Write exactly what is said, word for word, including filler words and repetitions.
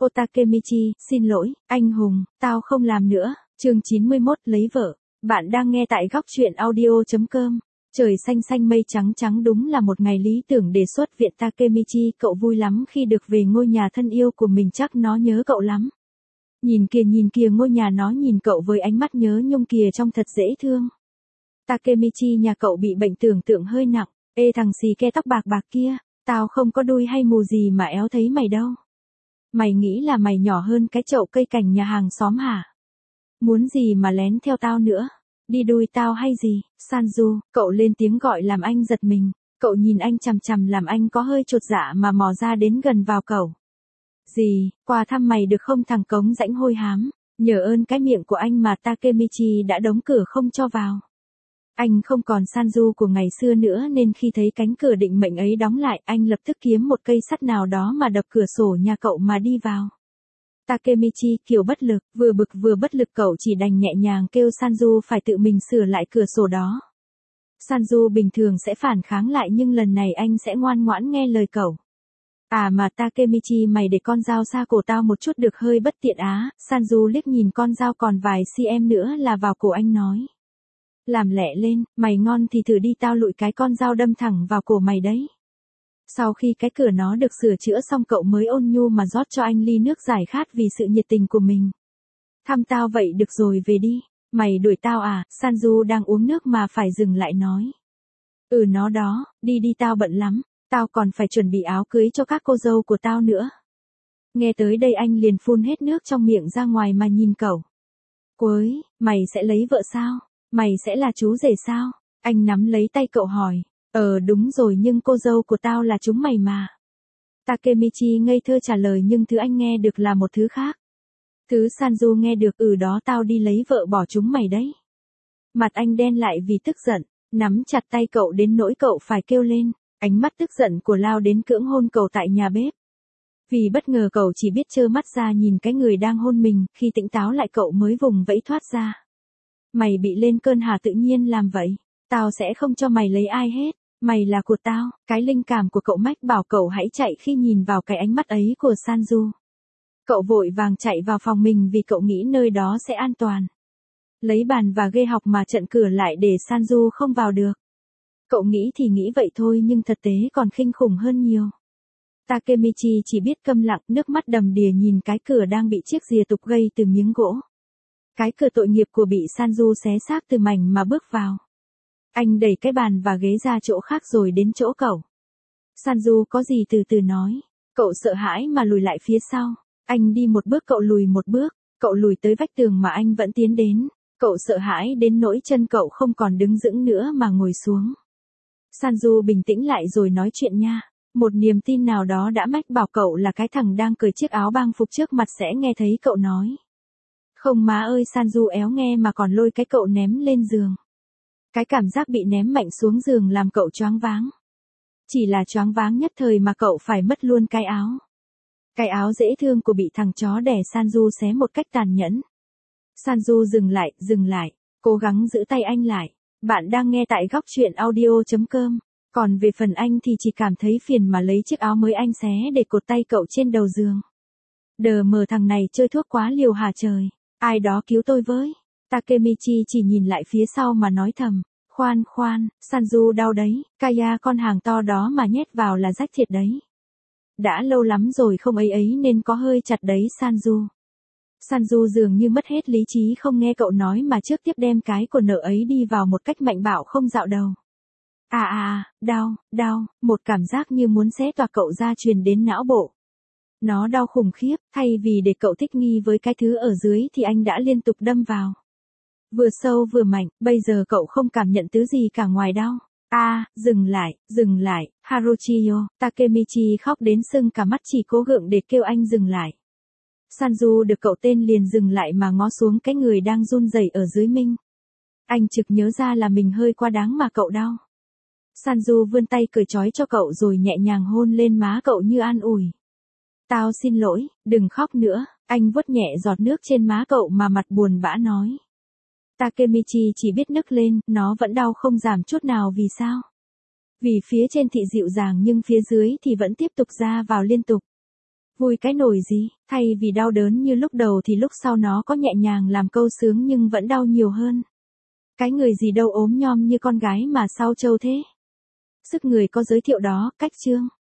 Ô Takemichi, xin lỗi, anh hùng, tao không làm nữa. Chương chín mươi mốt, lấy vợ. Bạn đang nghe tại góc truyện audio.com. Trời xanh xanh mây trắng trắng, đúng là một ngày lý tưởng để xuất viện. Takemichi, cậu vui lắm khi được về ngôi nhà thân yêu của mình, chắc nó nhớ cậu lắm. Nhìn kìa nhìn kìa, ngôi nhà nó nhìn cậu với ánh mắt nhớ nhung kìa, trông thật dễ thương. Takemichi, nhà cậu bị bệnh tưởng tượng hơi nặng. Ê thằng xì ke tóc bạc bạc kia, tao không có đuôi hay mù gì mà éo thấy mày đâu. Mày nghĩ là mày nhỏ hơn cái chậu cây cảnh nhà hàng xóm hả? Muốn gì mà lén theo tao nữa? Đi đuôi tao hay gì? Sanju, cậu lên tiếng gọi làm anh giật mình. Cậu nhìn anh chằm chằm làm anh có hơi chột dạ mà mò ra đến gần vào cậu. Gì, qua thăm mày được không thằng cống rãnh hôi hám? Nhờ ơn cái miệng của anh mà Takemichi đã đóng cửa không cho vào. Anh không còn Sanju của ngày xưa nữa nên khi thấy cánh cửa định mệnh ấy đóng lại, anh lập tức kiếm một cây sắt nào đó mà đập cửa sổ nhà cậu mà đi vào. Takemichi kiểu bất lực, vừa bực vừa bất lực, cậu chỉ đành nhẹ nhàng kêu Sanju phải tự mình sửa lại cửa sổ đó. Sanju bình thường sẽ phản kháng lại nhưng lần này anh sẽ ngoan ngoãn nghe lời cậu. À mà Takemichi, mày để con dao xa cổ tao một chút được hơi bất tiện á. Sanju liếc nhìn con dao còn vài cm nữa là vào cổ anh nói. Làm lẹ lên, mày ngon thì thử đi, tao lụi cái con dao đâm thẳng vào cổ mày đấy. Sau khi cái cửa nó được sửa chữa xong, cậu mới ôn nhu mà rót cho anh ly nước giải khát vì sự nhiệt tình của mình. Thăm tao vậy được rồi, về đi. Mày đuổi tao à? Sanju đang uống nước mà phải dừng lại nói. Ừ nó đó, đi đi, tao bận lắm, tao còn phải chuẩn bị áo cưới cho các cô dâu của tao nữa. Nghe tới đây anh liền phun hết nước trong miệng ra ngoài mà nhìn cậu. Quới, mày sẽ lấy vợ sao? Mày sẽ là chú rể sao? Anh nắm lấy tay cậu hỏi. Ờ đúng rồi, nhưng cô dâu của tao là chúng mày mà. Takemichi ngây thơ trả lời, nhưng thứ anh nghe được là một thứ khác. Thứ Sanju nghe được, ừ đó, tao đi lấy vợ bỏ chúng mày đấy. Mặt anh đen lại vì tức giận, nắm chặt tay cậu đến nỗi cậu phải kêu lên. Ánh mắt tức giận của lao đến cưỡng hôn cậu tại nhà bếp. Vì bất ngờ cậu chỉ biết trơ mắt ra nhìn cái người đang hôn mình, khi tỉnh táo lại cậu mới vùng vẫy thoát ra. Mày bị lên cơn hả? Tự nhiên làm vậy. Tao sẽ không cho mày lấy ai hết. Mày là của tao. Cái linh cảm của cậu mách bảo cậu hãy chạy khi nhìn vào cái ánh mắt ấy của Sanju. Cậu vội vàng chạy vào phòng mình vì cậu nghĩ nơi đó sẽ an toàn. Lấy bàn và ghê học mà chặn cửa lại để Sanju không vào được. Cậu nghĩ thì nghĩ vậy thôi nhưng thực tế còn kinh khủng hơn nhiều. Takemichi chỉ biết câm lặng, nước mắt đầm đìa nhìn cái cửa đang bị chiếc rìa tục gây từ miếng gỗ. Cái cửa tội nghiệp của bị Sanju xé xác từ mảnh mà bước vào. Anh đẩy cái bàn và ghế ra chỗ khác rồi đến chỗ cậu. Sanju có gì từ từ nói. Cậu sợ hãi mà lùi lại phía sau. Anh đi một bước, cậu lùi một bước. Cậu lùi tới vách tường mà anh vẫn tiến đến. Cậu sợ hãi đến nỗi chân cậu không còn đứng vững nữa mà ngồi xuống. Sanju bình tĩnh lại rồi nói chuyện nha. Một niềm tin nào đó đã mách bảo cậu là cái thằng đang cởi chiếc áo bang phục trước mặt sẽ nghe thấy cậu nói. Không má ơi, Sanju éo nghe mà còn lôi cái cậu ném lên giường. Cái cảm giác bị ném mạnh xuống giường làm cậu choáng váng. Chỉ là choáng váng nhất thời mà cậu phải mất luôn cái áo. Cái áo dễ thương của bị thằng chó đẻ Sanju xé một cách tàn nhẫn. Sanju dừng lại, dừng lại, cố gắng giữ tay anh lại. Bạn đang nghe tại góc truyện audio.com. Còn về phần anh thì chỉ cảm thấy phiền mà lấy chiếc áo mới anh xé để cột tay cậu trên đầu giường. Đờ mờ, thằng này chơi thuốc quá liều hả trời. Ai đó cứu tôi với. Takemichi chỉ nhìn lại phía sau mà nói thầm. Khoan khoan, Sanju đau đấy, Kaya con hàng to đó mà nhét vào là rách thiệt đấy. Đã lâu lắm rồi không ấy ấy nên có hơi chặt đấy Sanju. Sanju dường như mất hết lý trí, không nghe cậu nói mà trước tiếp đem cái của nợ ấy đi vào một cách mạnh bạo không dạo đầu. À à à, đau, đau, một cảm giác như muốn xé toạc cậu ra truyền đến não bộ. Nó đau khủng khiếp, thay vì để cậu thích nghi với cái thứ ở dưới thì anh đã liên tục đâm vào. Vừa sâu vừa mạnh, bây giờ cậu không cảm nhận thứ gì cả ngoài đau. A, à, dừng lại, dừng lại, Haruchiyo. Takemichi khóc đến sưng cả mắt chỉ cố gượng để kêu anh dừng lại. Sanju được cậu tên liền dừng lại mà ngó xuống cái người đang run rẩy ở dưới mình. Anh trực nhớ ra là mình hơi quá đáng mà cậu đau. Sanju vươn tay cởi trói cho cậu rồi nhẹ nhàng hôn lên má cậu như an ủi. Tao xin lỗi, đừng khóc nữa. Anh vuốt nhẹ giọt nước trên má cậu mà mặt buồn bã nói. Takemichi chỉ biết nức lên, nó vẫn đau không giảm chút nào. Vì sao? Vì phía trên thị dịu dàng nhưng phía dưới thì vẫn tiếp tục ra vào liên tục. Vui cái nổi gì, thay vì đau đớn như lúc đầu thì lúc sau nó có nhẹ nhàng làm câu sướng nhưng vẫn đau nhiều hơn. Cái người gì đâu ốm nhom như con gái mà sao trâu thế. Sức người có giới thiệu đó, cách chương.